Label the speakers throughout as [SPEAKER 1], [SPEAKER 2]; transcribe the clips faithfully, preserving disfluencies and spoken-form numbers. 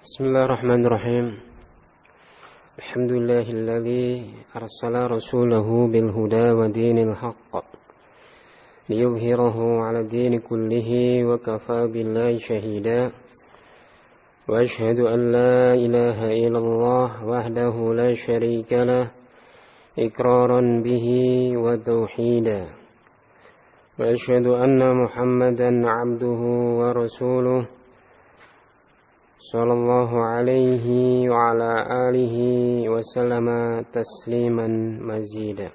[SPEAKER 1] Bismillahirrahmanirrahim. Alhamdulillahilladzi arsala rasulahu bil huda wa dinil haqq liyuzhirahu 'ala dini kullihi wa kafaa billahi shahida. Wa asyhadu an la ilaha illallah wahdahu la syarika lah iqraran bihi wa tauhida. Wa asyhadu anna Muhammadan 'abduhu wa rasuluhu sallallahu alaihi wa ala alihi wa sallama tasliman mazida.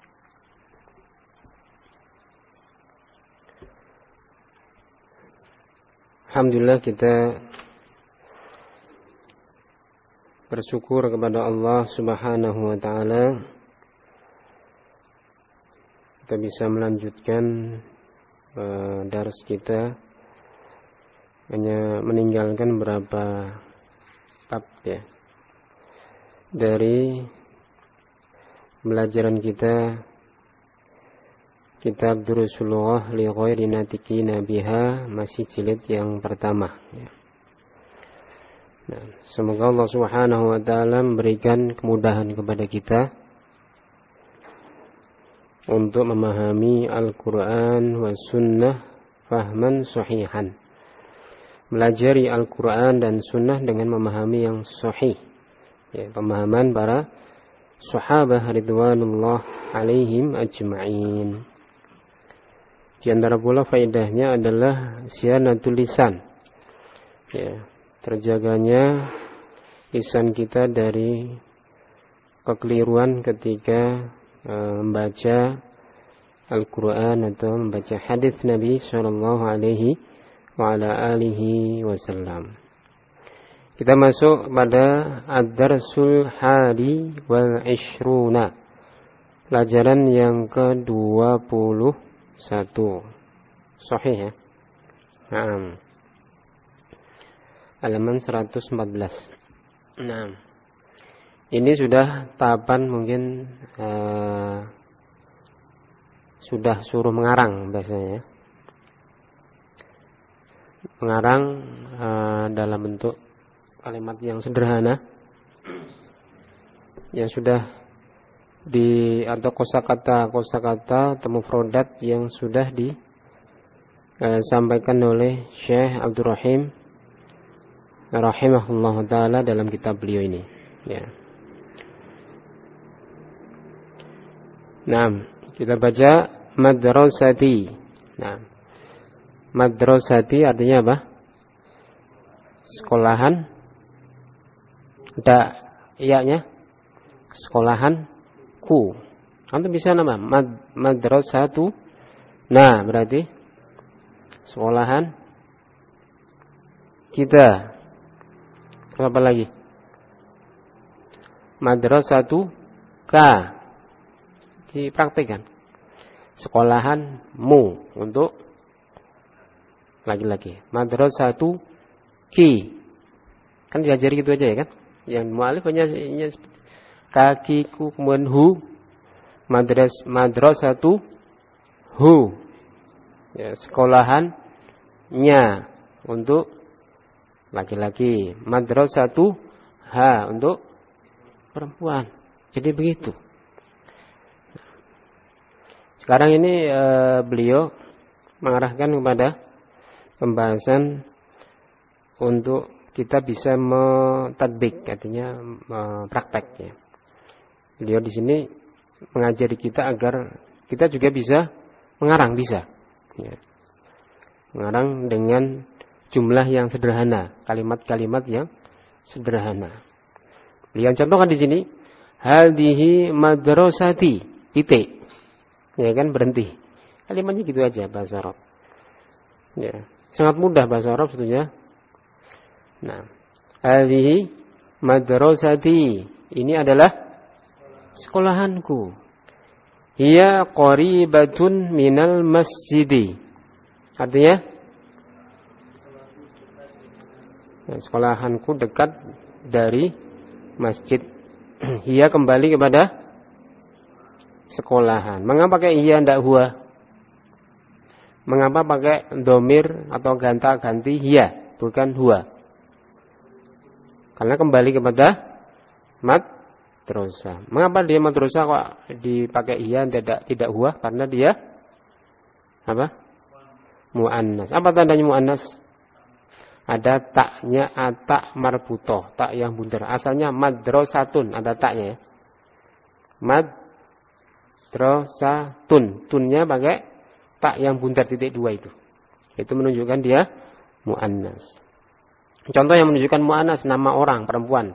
[SPEAKER 1] Alhamdulillah, kita bersyukur kepada Allah Subhanahu wa taala, kita bisa melanjutkan uh, dars kita, hanya meninggalkan berapa bab ya dari pelajaran kita kitab Durusul Lughah li ghairi natiqina biha, masih jilid yang pertama ya. Nah, semoga Allah Subhanahu wa taala memberikan kemudahan kepada kita untuk memahami Al-Qur'an wa sunnah fahman sahihan, melajari Al-Quran dan Sunnah dengan memahami yang sahih ya, pemahaman para sahabat ridwanullah alaihim ajma'in. Di antara pula faedahnya adalah siyanatul lisan ya, terjaganya lisan kita dari kekeliruan ketika e, membaca Al-Quran atau membaca hadis Nabi sallallahu alaihi wa ala alihi wasallam. Kita masuk pada ad-darsul hadi wal ishruna, pelajaran yang ke dua puluh satu. Sahih ya. Naam. Halaman seratus empat belas. Naam. Ini sudah tahapan mungkin uh, sudah suruh mengarang biasanya ya. Mengarang uh, dalam bentuk kalimat yang sederhana yang sudah di atau kosakata kosakata atau mufradat yang sudah disampaikan uh, oleh Syekh Abdul Rahim rahimahullah taala dalam kitab beliau ini ya. Nah, kita baca madrasati. Nah, madrasati artinya apa? Sekolahan. Ada iyanya. Sekolahan ku. Antum bisa nama Mad, madrasatu. Nah, berarti sekolahan kita. Apa lagi? Madrasatu ka. Dipraktikkan. Sekolahanmu untuk laki-laki. Madrasatu ki. Kan diajari gitu aja ya kan? Yang mu'alif hanya kakiku kemudian hu. Madras madrasatu hu. Ya, sekolahannya untuk laki-laki. Madrasatu ha untuk perempuan. Jadi begitu. Sekarang ini e, beliau mengarahkan kepada pembahasan untuk kita bisa mentadbik, artinya praktek ya. Beliau di sini mengajari kita agar kita juga bisa mengarang, bisa ya. Mengarang dengan jumlah yang sederhana, kalimat-kalimat yang sederhana. Beliau contohkan di sini hadhihi madrasati, titik. Ya kan, berhenti. Kalimatnya gitu aja bahasa Arab. Ya, sangat mudah bahasa Arab sebetulnya. Nah, hadhihi madrasati, ini adalah sekolahanku. Hiya qaribatun minal masjidi. Artinya nah, sekolahanku dekat dari masjid. Hiya kembali kepada sekolahan. Mengapa pakai hiya ndak huwa? Mengapa pakai domir atau ganta ganti hiya bukan huwa? Karena kembali kepada madrasah. Mengapa dia madrasah kok dipakai iya tidak tidak huwa? Karena dia apa? Muannas. Apa tandanya muannas? Ada taknya atak marbutoh, tak yang bundar. Asalnya madrasatun, ada taknya ya. Madrasatun, tunnya pakai tak yang bundar titik dua itu. Itu menunjukkan dia muannas. Contoh yang menunjukkan muannas, nama orang perempuan.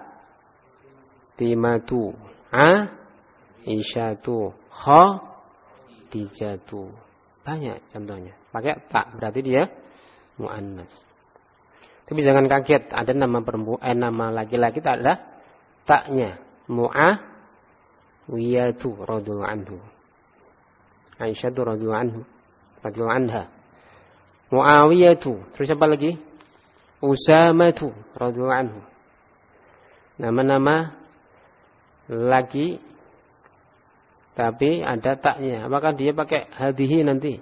[SPEAKER 1] Fatimatu, Aisyatu, Khadijatu. Banyak contohnya. Pakai tak berarti dia muannas. Tapi jangan kaget, ada nama perempuan, eh, nama laki-laki tak ada taknya. Muawiyatu radhiyallahu anhu. Aisyatu radhiyallahu anhu, radhiyallahu anha. Muawiyatu, terus apa lagi? Usamatu radhiyallahu anhu. Nama-nama laki tapi ada taknya. Apakah dia pakai hadhihi nanti?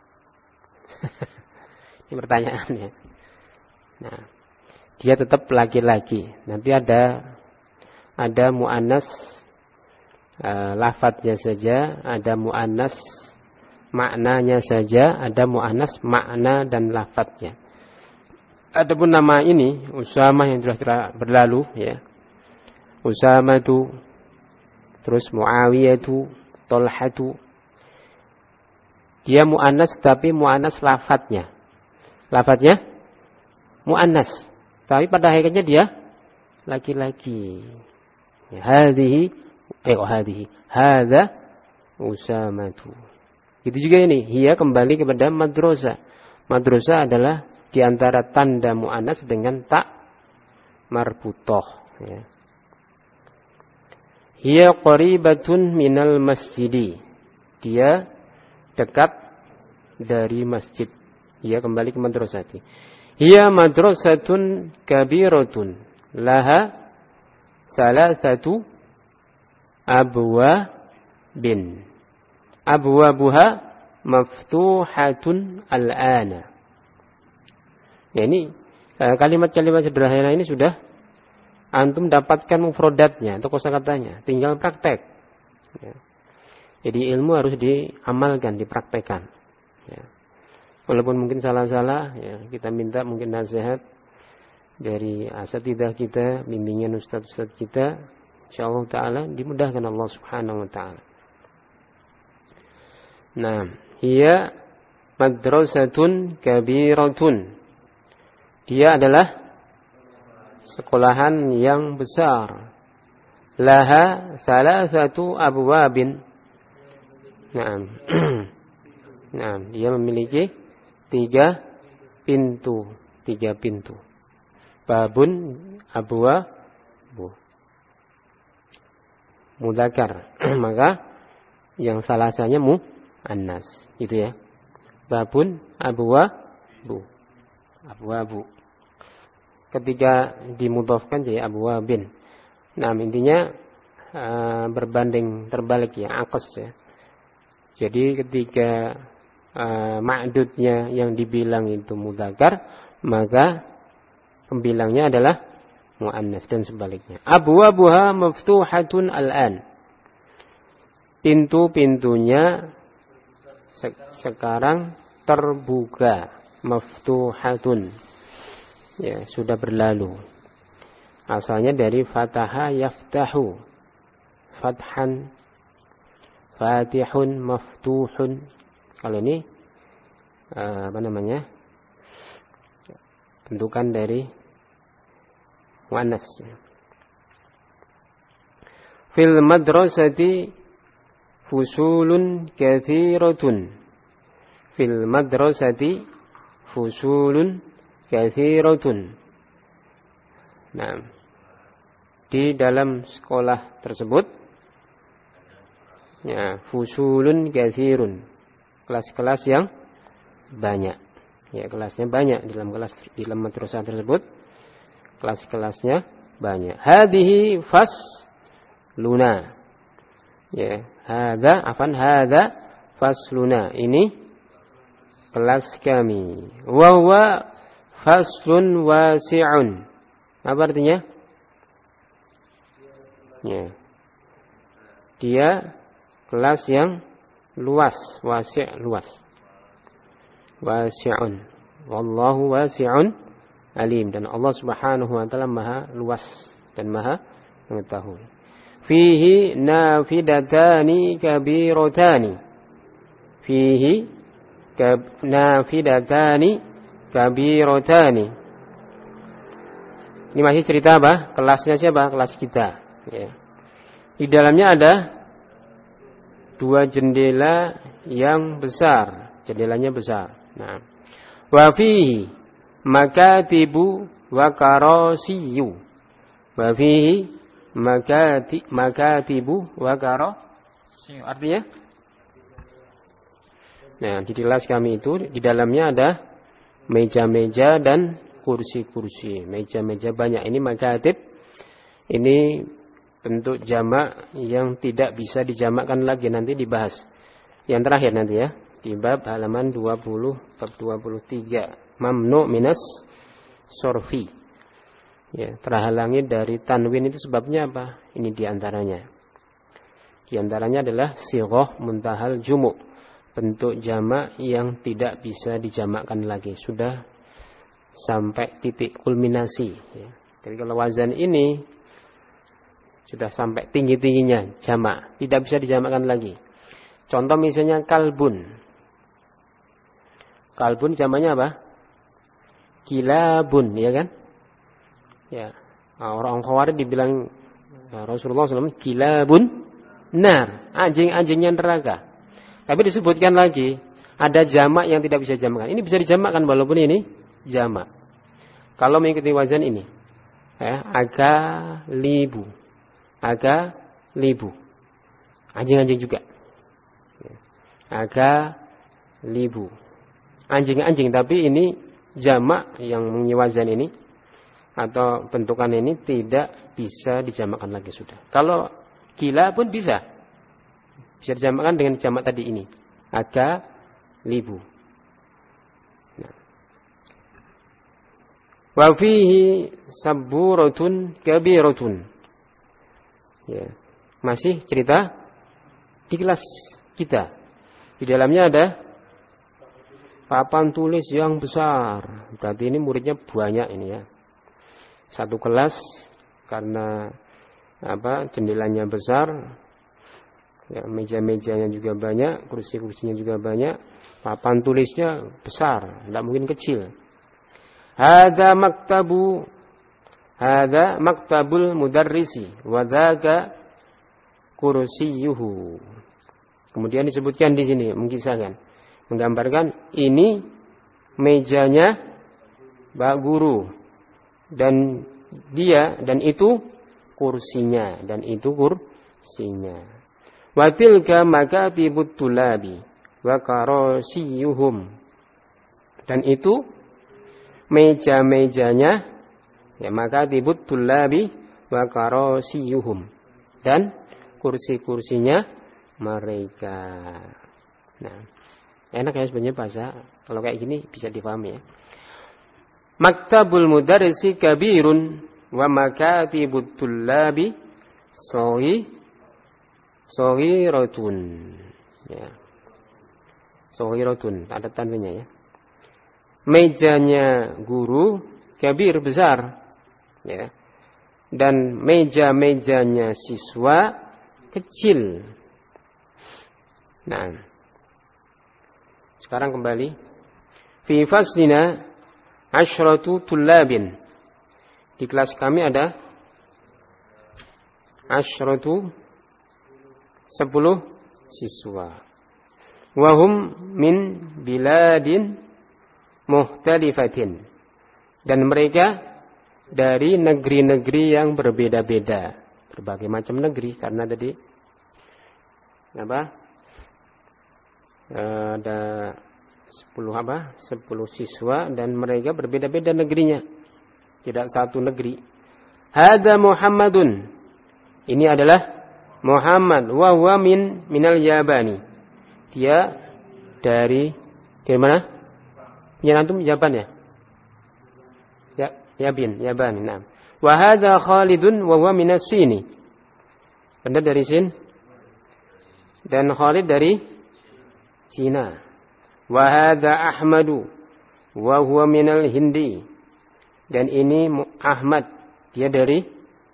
[SPEAKER 1] Ini pertanyaannya. Nah, dia tetap laki-laki. Nanti ada ada muannas uh, lafadznya saja, ada muannas maknanya saja, ada muannas makna dan lafadznya. Adapun nama ini Usamah yang sudah berlalu ya. Usamah itu, terus Muawiyah itu, Tolhah itu. Dia muannas tapi muannas lafadznya. Lafadznya muannas, tapi pada hakikatnya dia laki-laki. Hadhihi, eh oh hadhihi, hadza Usamatu. Gitu juga ini, hiya kembali kepada madrasah. Madrasah adalah di antara tanda muannas dengan tak marbutoh. Ya. Hiya qaribatun minal masjidi. Dia dekat dari masjid. Hiya kembali ke madrasati. Hiya madrasatun kabiratun laha salasatu abwabin. Abwabuha maftuhatun al-ana. Ya, ini kalimat-kalimat sederhana ini sudah antum dapatkan mufradatnya atau kosakatanya, tinggal praktek. Ya. Jadi ilmu harus diamalkan, dipraktekkan. Ya. Walaupun mungkin salah-salah, ya, kita minta mungkin nasihat dari asatidzah kita, bimbingan ustaz-ustaz kita, insyaallah taala dimudahkan Allah Subhanahu wa taala. Nah, hiya madrasatun kabiratun. Dia adalah sekolahan yang besar. Laha salasatu abwabin. Naam. Naam, dia memiliki tiga pintu, tiga pintu. Babun abwa bu. Mudzakkar. Maka yang salasanya mu annas, gitu ya. Babun abwa bu. Abwabu. Ketika dimudhafkan jadi abwabin. Nah, intinya uh, berbanding terbalik ya, akos ya. Jadi ketika Uh, ma'dudnya yang dibilang itu mudzakkar, maka pembilangnya adalah muannas dan sebaliknya. Abwabuha maftuhatun al-an. Pintu-pintunya se- sekarang terbuka. Maftuhatun. Ya, sudah berlalu. Asalnya dari fataha yaftahu. Fathan, fatihun, maftuhun. Kalau ini apa namanya? Bentukan dari muannas. Fil madrasati fusulun katsiratun. Fil madrasati fusulun katsiratun. Nah, di dalam sekolah tersebut ya, fusulun katsirun. Kelas-kelas yang banyak. Ya, kelasnya banyak dalam kelas di dalam madrasah tersebut. Kelas-kelasnya banyak. Hadhihi fasluna. Ya, hadza afan hadza fasluna. Ini kelas kami. Wa huwa faslun wasi'un. Apa artinya? Ya. Dia kelas yang luas, wasi' luas. Wasi'un. Wallahu wasi'un alim, dan Allah Subhanahu wa taala Maha luas dan Maha mengetahui. Fihi nafidatani kabiratani. Fihi nafidatani kabiratani. Ini masih cerita apa? Kelasnya siapa? Kelas kita. Ya. Di dalamnya ada dua jendela yang besar. Jendelanya besar. Nah, wa fihi makatibu wa karasiyu. Wa fihi makati makatibu wa karasiyu. Artinya? Nah, di kelas kami itu di dalamnya ada meja-meja dan kursi-kursi. Meja-meja banyak. Ini makatib. Ini bentuk jamak yang tidak bisa dijamakkan lagi, nanti dibahas. Yang terakhir nanti ya, di bab halaman dua puluh, bab dua puluh tiga. Mamnu minas sorfi. Ya, terhalangi dari tanwin itu sebabnya apa? Ini diantaranya. Diantaranya adalah sighah muntahal jumu'. Bentuk jamak yang tidak bisa dijamakkan lagi. Sudah sampai titik kulminasi. Ya. Jadi kalau wazan ini sudah sampai tinggi-tingginya jamak, tidak bisa dijamakkan lagi. Contoh misalnya kalbun. Kalbun jamaknya apa? Kilabun, ya kan? Ya. Nah, orang Khawarij dibilang nah, Rasulullah shallallahu alaihi wasallam kilabun nar, anjing-anjingnya neraka. Tapi disebutkan lagi ada jamak yang tidak bisa jamakkan. Ini bisa dijamakkan walaupun ini jamak. Kalau mengikuti wazan ini, ya, aga libu. Aga libu. Anjing-anjing juga. Aga libu. Anjing-anjing, tapi ini jamak yang menyiwazan ini atau bentukan ini tidak bisa dijamakkan lagi sudah. Kalau gila pun bisa. Bisa dijamakkan dengan jamak tadi ini. Aga libu. Nah. Wa fihi sabburatun kabiratun. Ya. Masih cerita di kelas kita. Di dalamnya ada papan tulis yang besar. Berarti ini muridnya banyak ini ya. Satu kelas karena apa? Jendelanya besar. Ya, meja-mejanya juga banyak, kursi-kursinya juga banyak, papan tulisnya besar, tidak mungkin kecil. Hada maktabu, hada maktabul mudarrisi, wadaka kursiyuhu. Kemudian disebutkan di sini, mengisahkan, menggambarkan ini mejanya Pak Guru dan dia dan itu kursinya dan itu kursinya. Wa tilka makatibut tulabi wa karasiyuhum. Dan itu meja-mejanya ya makatibut tulabi wa karasiyuhum dan kursi-kursinya mereka. Nah, enak ya sebenarnya bahasa kalau kayak gini bisa dipahami ya. Maktabul mudarrisi kabirun wa makatibut tulabi sawi Sohiratun, ya, sohiratun, ada tanwinnya ya. Mejanya guru kabir besar, ya, dan meja-mejanya siswa kecil. Nah, sekarang kembali. Fi faslina asyratu tullabin. Di kelas kami ada asyratu sepuluh siswa. Wahum min biladin muhtalifatin. Dan mereka dari negeri-negeri yang berbeda-beda. Berbagai macam negeri. Karena tadi apa? Ada sepuluh apa? Sepuluh siswa dan mereka berbeda-beda negerinya. Tidak satu negeri. Hada Muhammadun. Ini adalah Muhammad wa huwa min minal Yabani. Dia dari dari mana? Ya antum Yaban ya? Ya, Yabin, Yabani. Nah. Wa hadza Khalidun wa huwa minas Sini. Bandar dari Sin. Dan Khalid dari Cina. Wa hadza Ahmadu wa huwa minal Hindi. Dan ini Ahmad, dia dari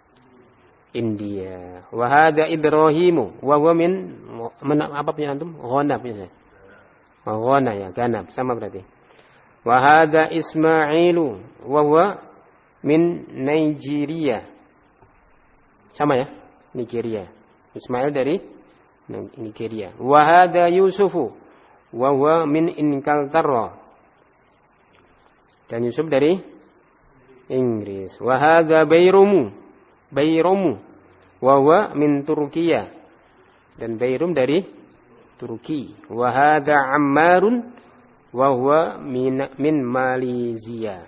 [SPEAKER 1] India. Wa hadza Ibrahimu wa huwa min apa punya antum? Ghanab ya. Ghana ya, ganab sama berarti. Wa hadza Ismailu wa huwa min Nigeria. Sama ya? Nigeria. Ismail dari Nigeria. Wa hadza Yusufu wa huwa min Inglaterra. Dan Yusuf dari Inggris. Wa hadza Bayrumu. Bayrumu wa huwa min Turkiya. Dan Bayrum dari Turki. Wa hadza Ammarun wa huwa min, min Malaysia.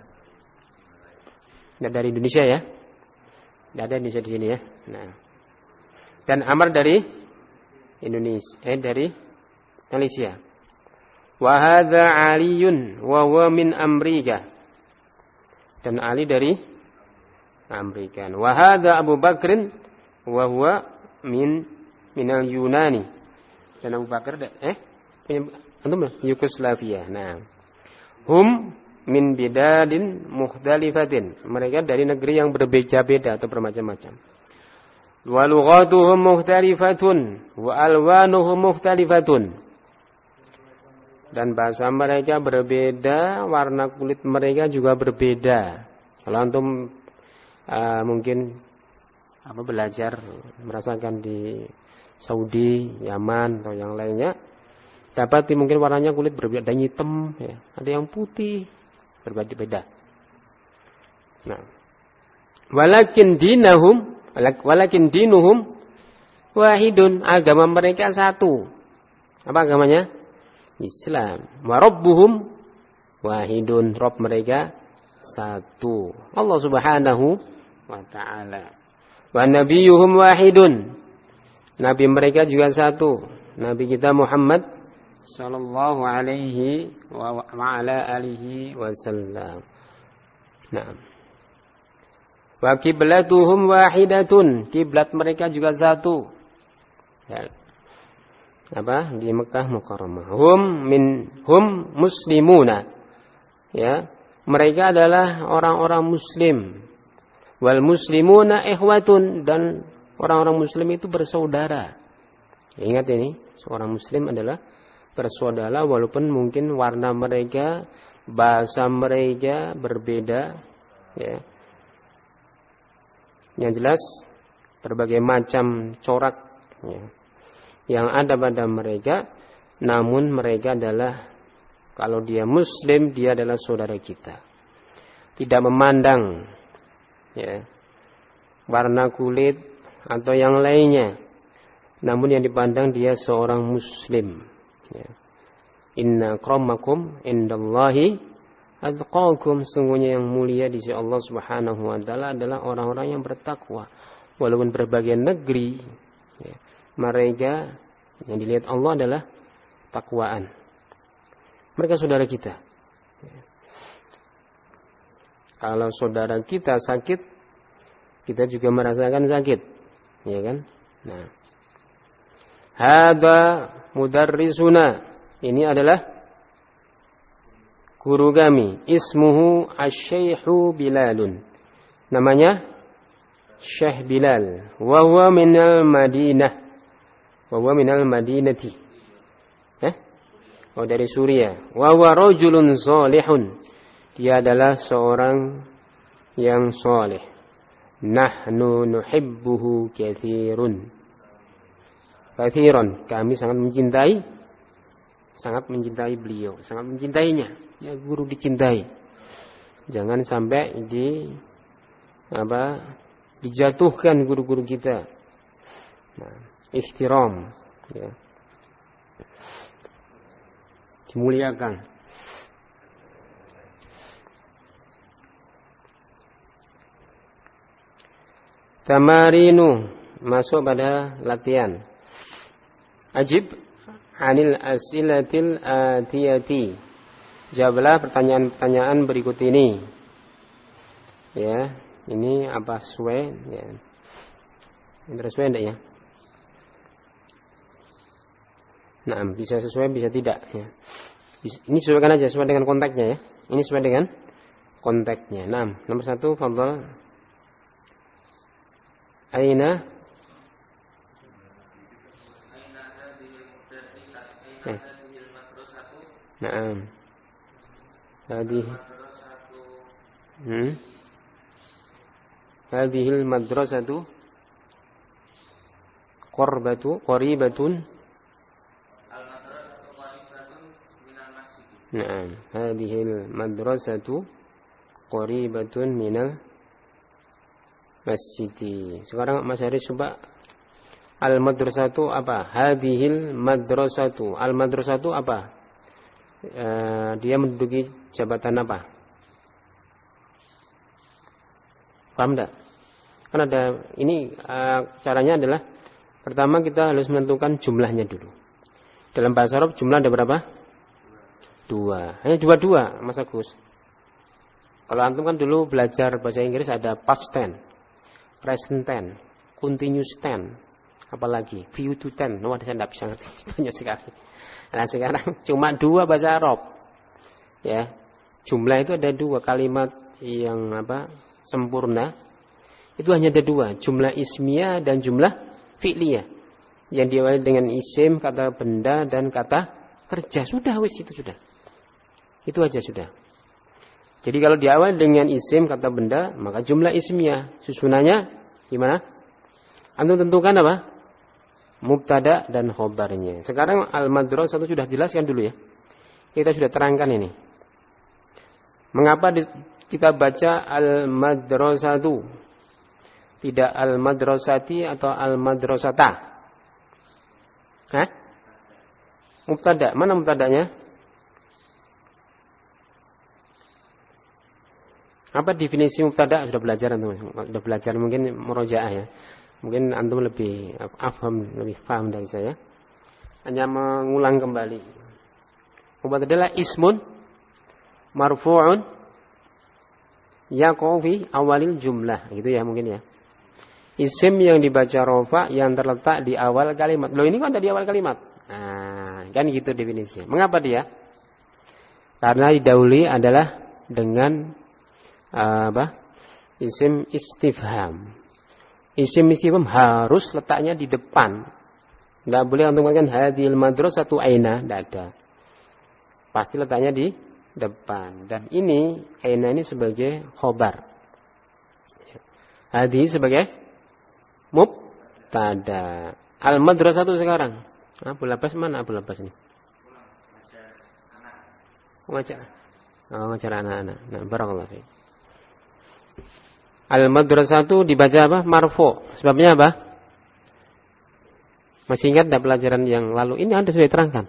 [SPEAKER 1] Nah, dari Indonesia ya. Tidak ada Indonesia di sini ya. Nah. Dan Ammar dari Indonesia, eh dari Malaysia. Wa hadza Aliyun wa huwa min Amerika. Dan Ali dari Amerika. Wa hadza Abu Bakrin wa huwa min minal Yunani. Dan Abu Bakar eh antum Yugoslavia. Nah. Hum min bidadin mukhtalifatin. Mereka dari negeri yang berbeda-beda atau bermacam-macam. Wa lughatuhum mukhtalifatun wa alwanuhum mukhtalifatun. Dan bahasa mereka berbeda, warna kulit mereka juga berbeda. Kalau antum uh, mungkin apa belajar merasakan di Saudi, Yaman atau yang lainnya, dapat mungkin warnanya kulit berbeda, ada yang hitam, ya, ada yang putih, berbeda-beda. Nah, walakin dinahum, walakin dinuhum wahidun, agama mereka satu. Apa agamanya? Islam. Wa rabbuhum wahidun, Rabb mereka satu. Allah Subhanahu wa taala. Wa nabiyuhum wahidun. Nabi mereka juga satu. Nabi kita Muhammad sallallahu alaihi wa ala alihi wasallam. Nah. Wa kiblatuhum wahidatun. Kiblat mereka juga satu. Ya. Apa? Di Mekah Mukarramah. Hum min hum muslimuna. Ya. Mereka adalah orang-orang muslim. Wal muslimuna ikhwatun, dan orang-orang muslim itu bersaudara. Ingat ini, seorang muslim adalah bersaudara walaupun mungkin warna mereka, bahasa mereka berbeda, ya. Yang jelas berbagai macam corak, ya, yang ada pada mereka, namun mereka adalah, kalau dia muslim, dia adalah saudara kita. Tidak memandang, ya, warna kulit atau yang lainnya, namun yang dipandang dia seorang muslim, ya. Inna akramakum indallahi atqakum, sungguhnya yang mulia di sisi Allah Subhanahu wa taala adalah orang-orang yang bertakwa. Walaupun berbagai negeri, ya, mereka yang dilihat Allah adalah takwaan. Mereka saudara kita, ya. Kalau saudara kita sakit, kita juga merasakan sakit, ya kan? Nah, hada mudarrisuna, ini adalah guru kami. Ismuhu asy-syaikhu Bilalun, namanya Syekh Bilal. Wa huwa minal Madinah, wa huwa minal Madinati, eh? Oh, dari Suriah. Wa huwa rajulun salihun, dia adalah seorang yang saleh. Nahnu nuhibbuhu katsirun. Katsiran, kami sangat mencintai, sangat mencintai beliau, sangat mencintainya. Ya, guru dicintai. Jangan sampai di apa? Dijatuhkan guru-guru kita. Nah, ihtiram, ya. Dimuliakan. Tamarinu, masuk pada latihan. Ajib anil asilatil atiyati, jawablah pertanyaan-pertanyaan berikut ini. Ya, ini apa sesuai? Ya. Sesuai enggak ya? Nah, bisa sesuai, bisa tidak. Ya. Ini sesuaikan aja, sesuai dengan konteksnya ya. Ini sesuai dengan konteksnya. Nah, nomor satu, fadhal. Aina. Eh. Naam. Hadhihi. Hmm. Hadhil madrasatu qurbatu qaribatun. Naam, hadhil madrasatu qaribatun minal masjid. Sekarang Mas Haris coba al madrasatu apa? Hadhil madrasatu. Al madrasatu apa? E, dia menduduki jabatan apa? Paham enggak? Kan ada ini e, caranya adalah pertama kita harus menentukan jumlahnya dulu. Dalam bahasa Arab jumlah ada berapa? Dua. Hanya dua dua, Mas Agus. Kalau antum kan dulu belajar bahasa Inggris ada past tense, present tense, continuous tense, apalagi view to tense. Wah, saya tidak bisa ngerti banyak sekali. Nah sekarang cuma dua bahasa Arab. Ya, jumlah itu ada dua, kalimat yang apa sempurna. Itu hanya ada dua, jumlah ismiyah dan jumlah fi'liyah. Yang diawali dengan isim, kata benda dan kata kerja. Sudah wis itu sudah. Itu aja sudah. Jadi kalau diawali dengan isim kata benda, maka jumlah ismiyah. Susunannya gimana? Antum tentukan apa? Mubtada dan khobarnya. Sekarang al-madrasah itu sudah jelaskan dulu ya. Kita sudah terangkan ini. Mengapa kita baca al-madrasatu? Tidak al-madrasati atau al-madrasata? Hah? Mubtada. Mana mubtadanya? Apa definisi mubtada? Sudah belajar antum? Sudah belajar mungkin murojaah ya. Mungkin antum lebih afham, lebih paham dari saya. Hanya mengulang kembali. Mubtada adalah ismun marfu'un yaqa'u fi awalil jumlah, gitu ya mungkin ya. Isim yang dibaca rafa yang terletak di awal kalimat. Loh ini kan ada di awal kalimat. Nah, kan gitu definisinya. Mengapa dia? Karena didahului adalah dengan apa? Isim istifham. Isim istifham harus letaknya di depan. Tidak boleh untuk mengatakan hadhil madrasatu aina, tidak ada. Pasti letaknya di depan. Dan ini aina ini sebagai khobar. Hadhi sebagai mubtada. Al madrasatu sekarang. Abu Labas mana Abu Labas ini? Ngajar. Oh, ngajar anak-anak. Nah, barakallahu fiik. Al-madrasatu dibaca apa? Marfu. Sebabnya apa? Masih ingat enggak pelajaran yang lalu? Ini Anda sudah terangkan.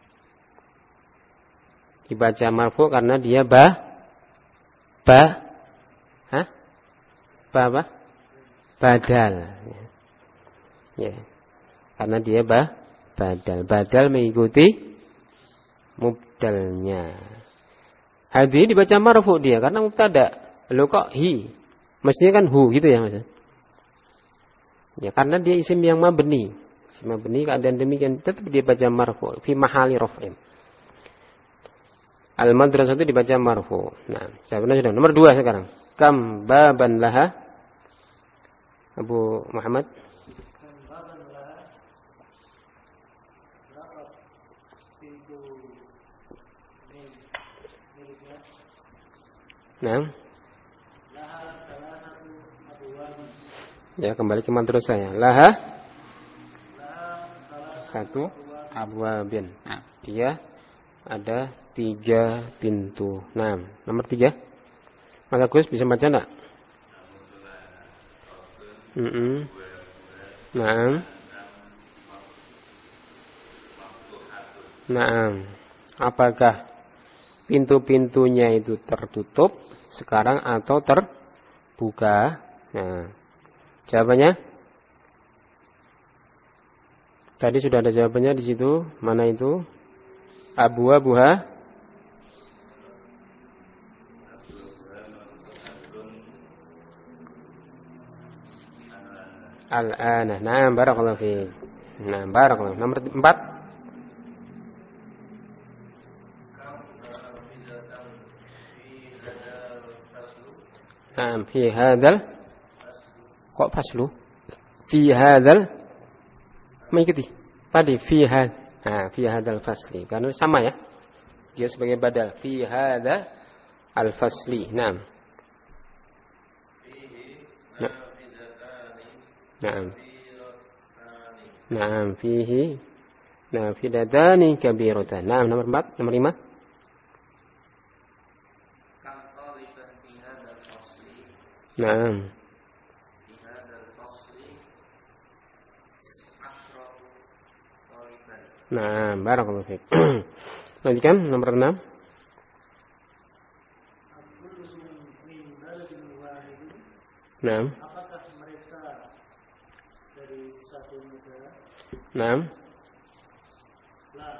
[SPEAKER 1] Dibaca marfu karena dia ba ba Hah? Ba apa? Badal. Ya. Karena dia ba badal. Badal mengikuti mubdalnya. Hadi dibaca marfu dia karena mubtada. Lo kok hi? Mestinya kan hu gitu ya Mas. Ya karena dia isim yang mabni. Isim mabni keadaan demikian tetap dia baca marfu fi mahali raf'in. Al madrasah itu dibaca marfu. Nah, jawabannya sudah. Nomor dua sekarang. Kam baban laha? Abu Muhammad. Kam baban laha? Nah. Ya kembali ke madrasah ya. Laha satu abwabin. Nah, dia ada tiga pintu. Nah, nomor tiga. Mas Agus bisa baca enggak? Mm-mm. Naam. Naam. Apakah pintu-pintunya itu tertutup sekarang atau terbuka? Nah, jawabannya? Tadi sudah ada jawabannya di situ. Mana itu? Abwabuha Al-ana. Nah, barakallahu fiik. Nah, barakallahu. Nomor empat. Naam, fi hadzal. Kok faslu? Fi hadzal. Mengikuti. Tadi fi had. Nah, fi hadzal fasli. Karena sama ya. Dia sebagai badal. Fi hadzal al-fasli. Naam. Nah. Naam. Naam, fihi nafidatani kabiratan. Naam, nomor empat, nomor lima. Naam. Nah, barakallahu fiik. Lanjutkan nomor enam. Naam.
[SPEAKER 2] Apakah mereka dari satu negara?
[SPEAKER 1] Naam.
[SPEAKER 2] La.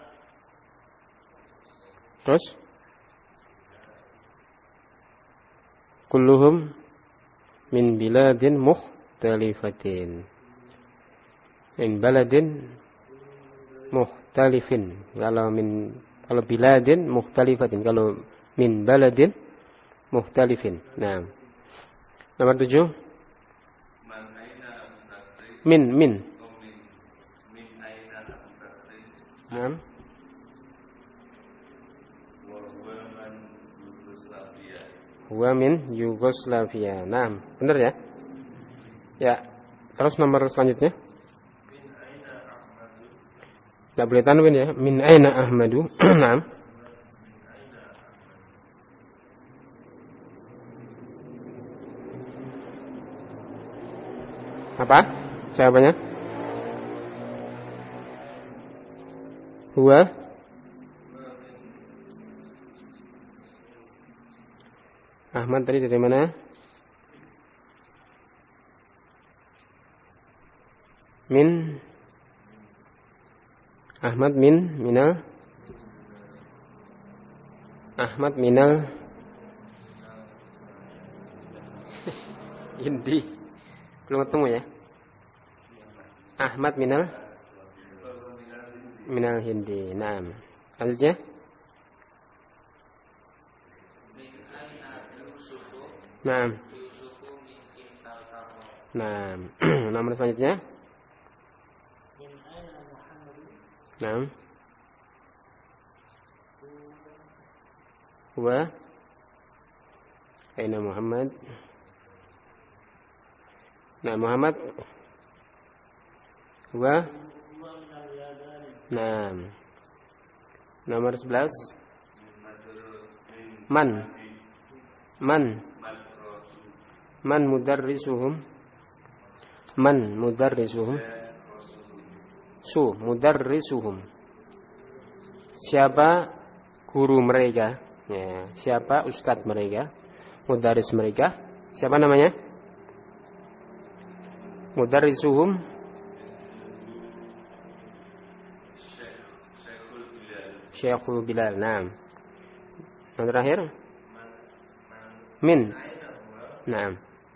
[SPEAKER 1] Terus? Kulluhum min biladin mukhtalifatin. Min baladin mukhtalifin. Kalau min kalau biladin mukhtalifatin, kalau min baladin mukhtalifin. Nah. Nomor tujuh. Min min. Nah. Huwa min Yugoslavia. Nah, benar ya? Ya. Terus nomor selanjutnya. Tidak boleh tanwin ya. Min aina Ahmadu. Nah. Apa? Jawabannya? Huwa Ahmad tadi dari mana? Min Ahmad min minal Ahmad minal Hindi. Belum ketemu ya? Ahmad minal minal Hindi. Naam. Lanjutnya? Naam. Naam. Nomor selanjutnya? Naam. Wa aina Muhammad? Nah, Muhammad wa Nah. Nomor sebelas. Man Man Man mudarrisuhum. Man mudarrisuhum. Su mudarrisuhum. Siapa guru mereka? Ya, siapa ustadz mereka? Mudarris mereka? Siapa namanya? Mudarrisuhum. Syekhul Bilal. Naam. Yang terakhir? Min. Naam.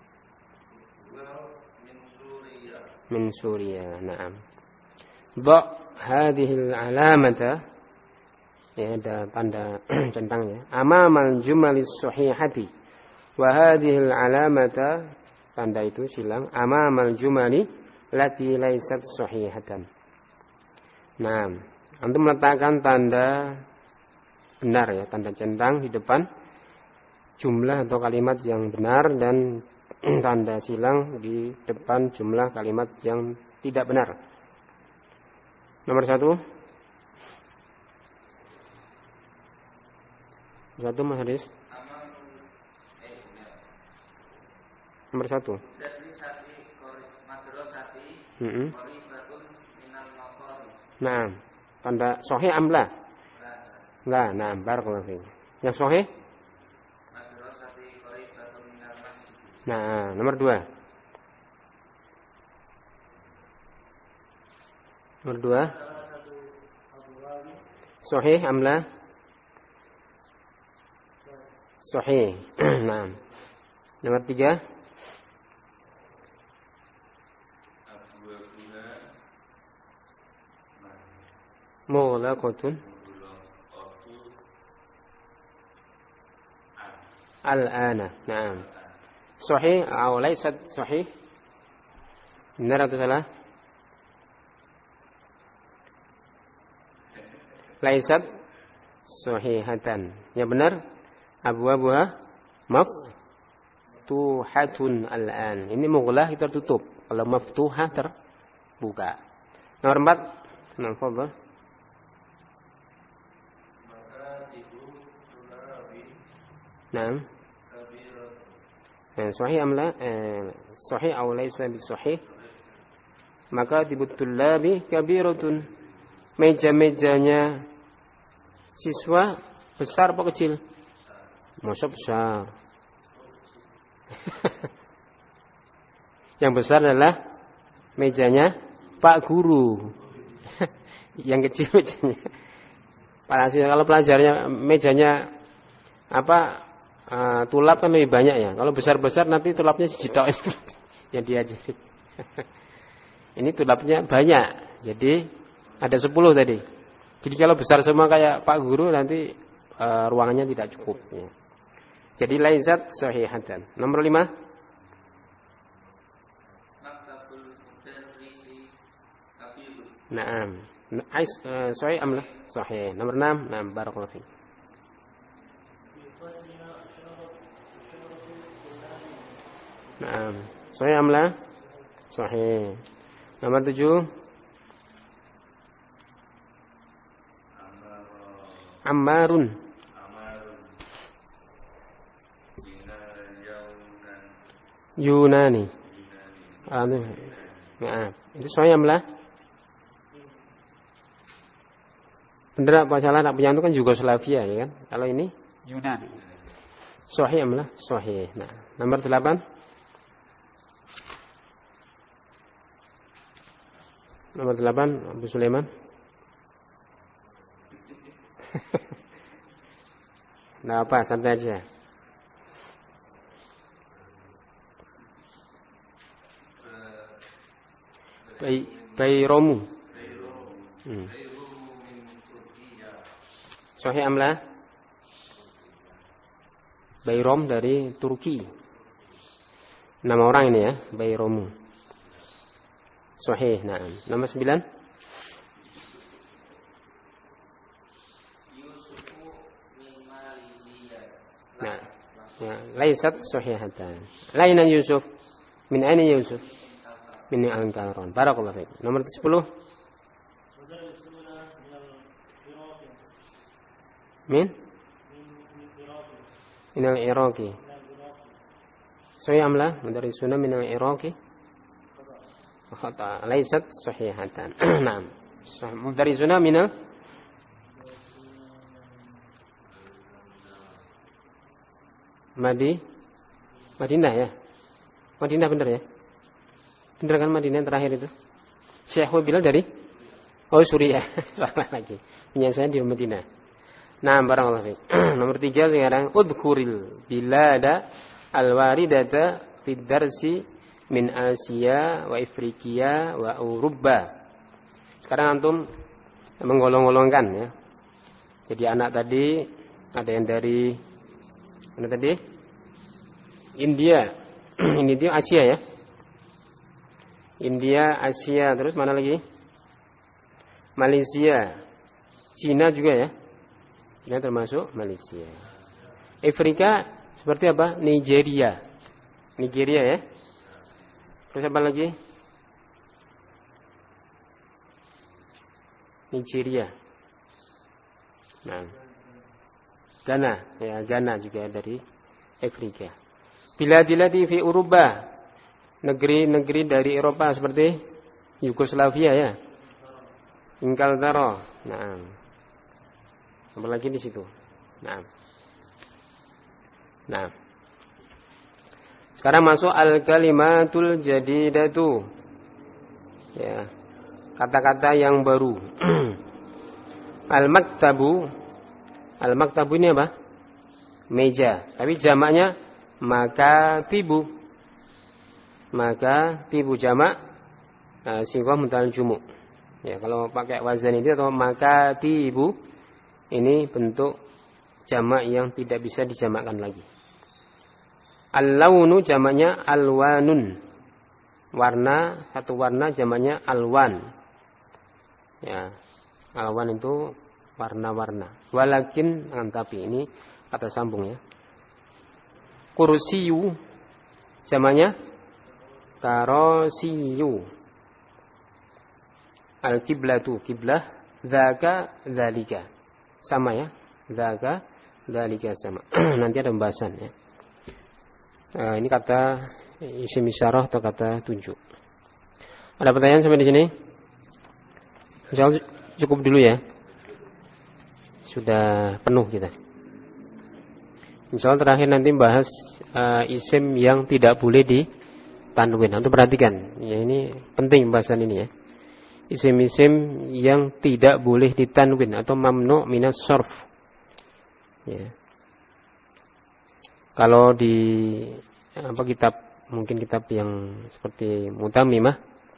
[SPEAKER 1] Min Suria. Naam. Dha hadhil alamata. Ya, ada tanda centangnya. Amamal jumalis sahihati. Wa hadhil alamata, tanda itu silang, amamal jumali lati laysat sahihatan. Naam. Antum meletakkan tanda benar ya, tanda centang di depan jumlah atau kalimat yang benar dan tanda silang di depan jumlah kalimat yang tidak benar. Nomor satu. Satu Mas Haris. Nomor satu. Mm-hmm. Nah, tanda sahih amla. Lah, nah, barakallahu fiik. Yang sahih? Nah, nomor dua. Nomor dua. Sahih amla? Sahih. Nah. Nomor tiga. Mughlaqatun al-ana. Naam. Sahih atau laisat sahih? Benar atau salah? Laisat sahihatan. Ya benar. Abwabuha maftuhatun al-an. Ini mughlah kita tutup. Kalau maftuhah terbuka. Nomor empat. Nah, fadhal. Naam. Eh, sahih am la? Eh, sahih atau laisa bisahih? Maka tibut tullabi kabiratun. Meja-mejanya siswa besar apa kecil? Masa besar. Yang besar adalah mejanya Pak Guru. Yang kecil mejanya Pak. Kalau pelajarnya mejanya apa uh, tulap kan lebih banyak ya. Kalau besar-besar nanti tulapnya sejidak yang diajari. Ini tulapnya banyak. Jadi ada sepuluh tadi. Jadi kalau besar semua kayak Pak Guru nanti uh, ruangannya tidak cukup ya. Jadi laizat sahihatan. Nomor lima. Naam. Ais uh, sahih amlah sahih. Nomor enam. Naam barakallahu fiik. Naam. Sahih amlah sahih. Nomor tujuh. Ammarun. Yunani. Anu. Maaf. Itu sahih amlah. Benar apa salah? Tak punya itu kan Yugoslavia ya kan? Kalau ini
[SPEAKER 3] Yunan.
[SPEAKER 1] Sahih amlah, sahih. Nah, nomor delapan. Nomor delapan Abu Sulaiman. Nah, apa? Santai aja. Bay Bayromu. Hmm. Sahih amlah. Bayrom dari Turki. Nama orang ini ya, Bayromu. Sahih, na'am. Nomor sembilan. Nah, ya, laisat sahihatan. Lainan Yusuf. Min aina Yusuf? Min al-Qaron. Barakallahu fiik. Nomor sepuluh. Min? Min al-Iraqi. Sahih amlah mudarrisuna min al-Iraqi. Khata. Laisat sahihatan. Naam. Mudarrisuna min al Madi Madinah ya. Madinah benar ya? Benar kan Madinah yang terakhir itu? Syekh Bilal dari Oh Suriah. Salah lagi. Punya saya di Madinah. Nah, barakallahu fiik. Nomor tiga sekarang udhkuril bilada alwaridata fid darsi min Asia wa Afrikia wa Eropa. Sekarang antum menggolong-golongkan ya. Jadi anak tadi ada yang dari mana tadi? India. Ini dia Asia ya. India, Asia, terus mana lagi? Malaysia. Cina juga ya. Cina termasuk Malaysia. Afrika seperti apa? Nigeria. Nigeria ya. Terus apa lagi? Nigeria. Nah. Ghana, ya Ghana juga dari Afrika. Biladiladi fi Eropa, negeri-negeri dari Eropa seperti Yugoslavia ya. Ingkaltara. Nah. Apa lagi di situ? Nah. Nah. Sekarang masuk al-kalimatul jadidatu. Ya. Kata-kata yang baru. Al-maktabu. Al-maktabu ini apa? Meja. Tapi jamaknya makatibu. Makatibu jamak uh, sighah mutal jumu'. Ya, kalau pakai wazan itu atau makatibu ini bentuk jamak yang tidak bisa dijamakkan lagi. Al-launu jamaknya alwanun. Warna, satu warna jamaknya alwan. Ya, alwan itu warna-warna. Walakin dengan tapi, ini kata sambung ya. Kursiyu jamaknya karosiyu. Al-kiblatu kiblah, dzaka dzalika. Sama ya. Dzaka dzalika sama. Nanti ada pembahasan ya. Nah, ini kata isim isyarah atau kata tunjuk. Ada pertanyaan sampai di sini? Insyaallah cukup dulu ya. Sudah penuh kita. Insyaallah terakhir nanti bahas uh, isim yang tidak boleh ditanwin. Untuk perhatikan, ya ini penting pembahasan ini ya. Isim-isim yang tidak boleh ditanwin atau mamnu minas sarf. Ya. Kalau di apa kitab, mungkin kitab yang seperti Mutamimah,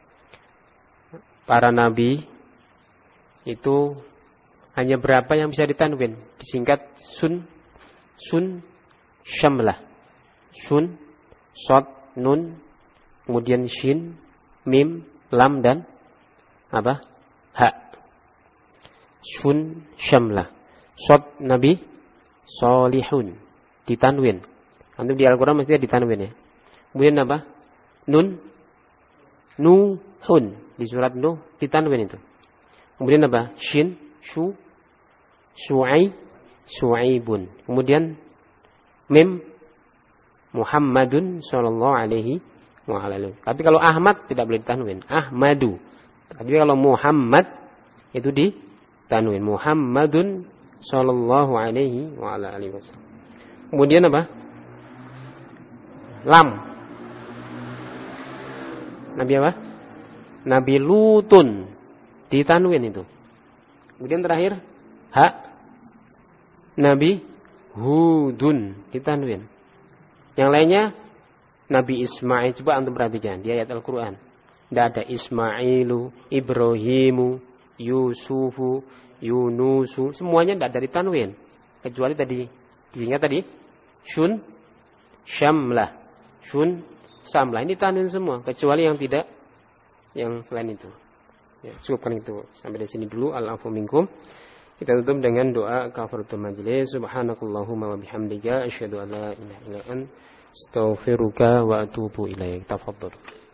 [SPEAKER 1] para nabi itu hanya berapa yang bisa ditanwin, disingkat sun, sun, syamlah, sun, sod, nun, kemudian shin, mim, lam dan apa? Ha. Sun, syamlah. Sod nabi solihun, ditanwin. Antum di Al-Quran mesti ditanwin ya. Kemudian apa? Nun, nuhun, di surat Nuh ditanwin itu. Kemudian apa? Shin, shu, su'ai, su'aibun. Kemudian mim, Muhammadun sallallahu alaihi wa sallam. Tapi kalau Ahmad tidak boleh ditanwin. Ahmadu. Tapi kalau Muhammad itu ditanwin. Muhammadun sallallahu alaihi wa alihi wasallam. Kemudian apa? Lam. Nabi apa? Nabi Lutun, ditanwin itu. Kemudian terakhir ha. Nabi Hudun, ditanwin. Yang lainnya Nabi Ismail. Coba antum perhatikan di ayat Al-Quran. Tidak ada Ismailu, Ibrahimu, Yusufu, Yunusu. Semuanya tidak dari tanwin. Kecuali tadi, disingkat tadi Shun, Syamlah, Shun, Samlah. Ini tanwin semua. Kecuali yang tidak, yang selain itu. Ya, cukupkan itu. Sampai di sini dulu. Al-afu minkum. Kita tutup dengan doa kafaratul majlis. Subhanakallahumma wa bihamdika asyhadu an la ilaha illa anta astaghfiruka wa atubu ilaik. Tafadhal.